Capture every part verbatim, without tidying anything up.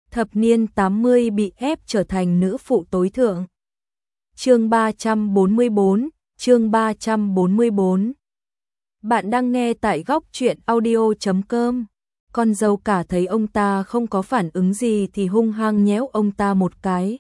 thập niên tám mươi bị ép trở thành nữ phụ tối thượng. Chương ba trăm bốn mươi bốn, chương ba trăm bốn mươi bốn. Bạn đang nghe tại góc truyện audio chấm com. Con dâu cả thấy ông ta không có phản ứng gì thì hung hăng nhéo ông ta một cái.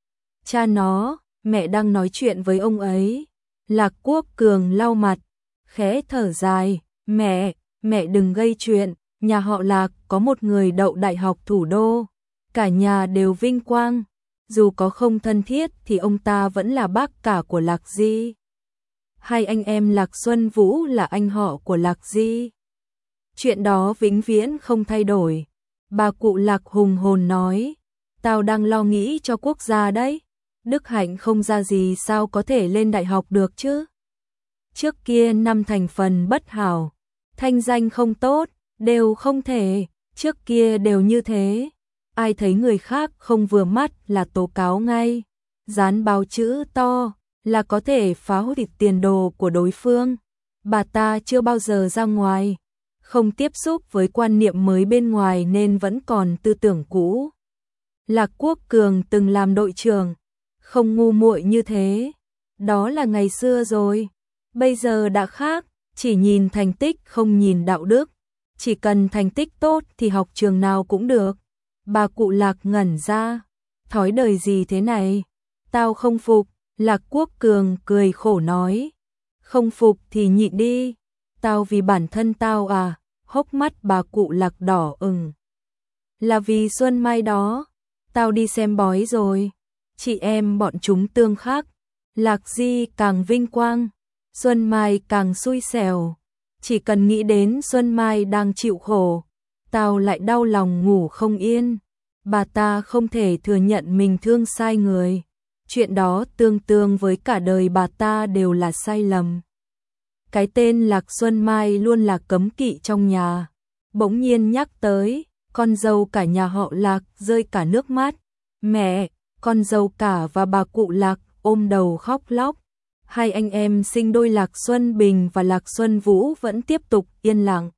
Cha nó, mẹ đang nói chuyện với ông ấy. Lạc Quốc Cường lau mặt, khẽ thở dài, mẹ, mẹ đừng gây chuyện, nhà họ Lạc có một người đậu đại học thủ đô, cả nhà đều vinh quang, dù có không thân thiết thì ông ta vẫn là bác cả của Lạc Di. Hai anh em Lạc Xuân Vũ là anh họ của Lạc Di. Chuyện đó vĩnh viễn không thay đổi. Bà cụ Lạc hùng hồn nói, tao đang lo nghĩ cho quốc gia đấy. Đức Hạnh không ra gì sao có thể lên đại học được chứ? Trước kia năm thành phần bất hảo, thanh danh không tốt, đều không thể, trước kia đều như thế. Ai thấy người khác không vừa mắt là tố cáo ngay, dán báo chữ to là có thể phá hủy tiền đồ của đối phương. Bà ta chưa bao giờ ra ngoài, không tiếp xúc với quan niệm mới bên ngoài nên vẫn còn tư tưởng cũ. Lạc Quốc Cường từng làm đội trưởng, không ngu muội như thế. Đó là ngày xưa rồi, bây giờ đã khác, chỉ nhìn thành tích không nhìn đạo đức. Chỉ cần thành tích tốt thì học trường nào cũng được. Bà cụ Lạc ngẩn ra, thói đời gì thế này? Tao không phục. Lạc Quốc Cường cười khổ nói, không phục thì nhịn đi. Tao vì bản thân tao à? Hốc mắt bà cụ Lạc đỏ ửng. Là vì Xuân Mai đó. Tao đi xem bói rồi. Chị em bọn chúng tương khắc. Lạc Di càng vinh quang, Xuân Mai càng xui xẻo. Chỉ cần nghĩ đến Xuân Mai đang chịu khổ, tao lại đau lòng ngủ không yên. Bà ta không thể thừa nhận mình thương sai người. Chuyện đó tương tương với cả đời bà ta đều là sai lầm. Cái tên Lạc Xuân Mai luôn là cấm kỵ trong nhà. Bỗng nhiên nhắc tới, con dâu cả nhà họ Lạc rơi cả nước mắt. Mẹ, con dâu cả và bà cụ Lạc ôm đầu khóc lóc. Hai anh em sinh đôi Lạc Xuân Bình và Lạc Xuân Vũ vẫn tiếp tục yên lặng.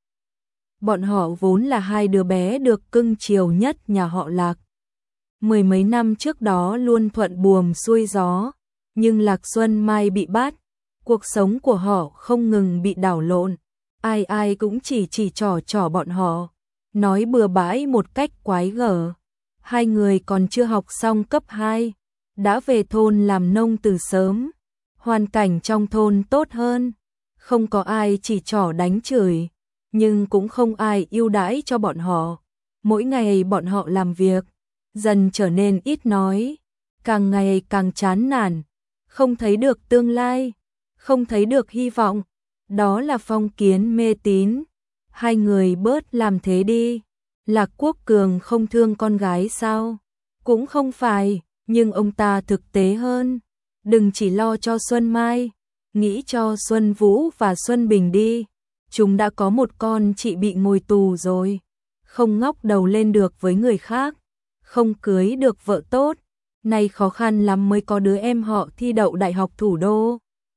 Bọn họ vốn là hai đứa bé được cưng chiều nhất nhà họ Lạc. Mười mấy năm trước đó luôn thuận buồm xuôi gió, nhưng Lạc Xuân Mai bị bắt, cuộc sống của họ không ngừng bị đảo lộn. Ai ai cũng chỉ chỉ trỏ trỏ bọn họ, nói bừa bãi một cách quái gở. Hai người còn chưa học xong cấp hai, đã về thôn làm nông từ sớm. Hoàn cảnh trong thôn tốt hơn, không có ai chỉ trỏ đánh chửi, nhưng cũng không ai ưu đãi cho bọn họ. Mỗi ngày bọn họ làm việc, dần trở nên ít nói, càng ngày càng chán nản, không thấy được tương lai, không thấy được hy vọng. Đó là phong kiến mê tín. Hai người bớt làm thế đi. Lạc Quốc Cường không thương con gái sao? Cũng không phải, nhưng ông ta thực tế hơn. Đừng chỉ lo cho Xuân Mai, nghĩ cho Xuân Vũ và Xuân Bình đi. Chúng đã có một con chị bị ngồi tù rồi, không ngóc đầu lên được với người khác, không cưới được vợ tốt, nay khó khăn lắm mới có đứa em họ thi đậu đại học thủ đô.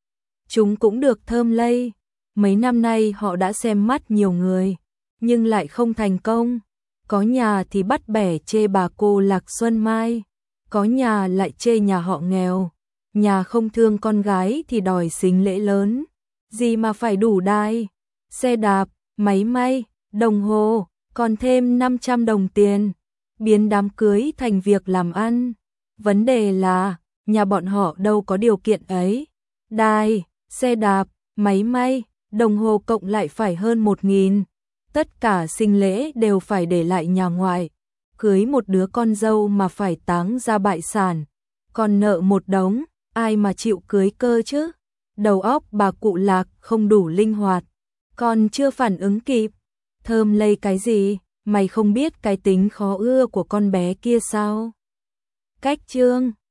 Chúng cũng được thơm lây, mấy năm nay họ đã xem mắt nhiều người, nhưng lại không thành công. Có nhà thì bắt bẻ chê bà cô Lạc Xuân Mai, có nhà lại chê nhà họ nghèo. Nhà không thương con gái thì đòi sính lễ lớn, gì mà phải đủ đai, xe đạp, máy may, đồng hồ, còn thêm năm trăm đồng tiền, biến đám cưới thành việc làm ăn. Vấn đề là, nhà bọn họ đâu có điều kiện ấy. Đai, xe đạp, máy may, đồng hồ cộng lại phải hơn một nghìn. Tất cả sinh lễ đều phải để lại nhà ngoại. Cưới một đứa con dâu mà phải táng ra bại sản, còn nợ một đống. Ai mà chịu cưới cơ chứ? Đầu óc bà cụ Lạc không đủ linh hoạt, còn chưa phản ứng kịp. Thơm lây cái gì? Mày không biết cái tính khó ưa của con bé kia sao? Cách chương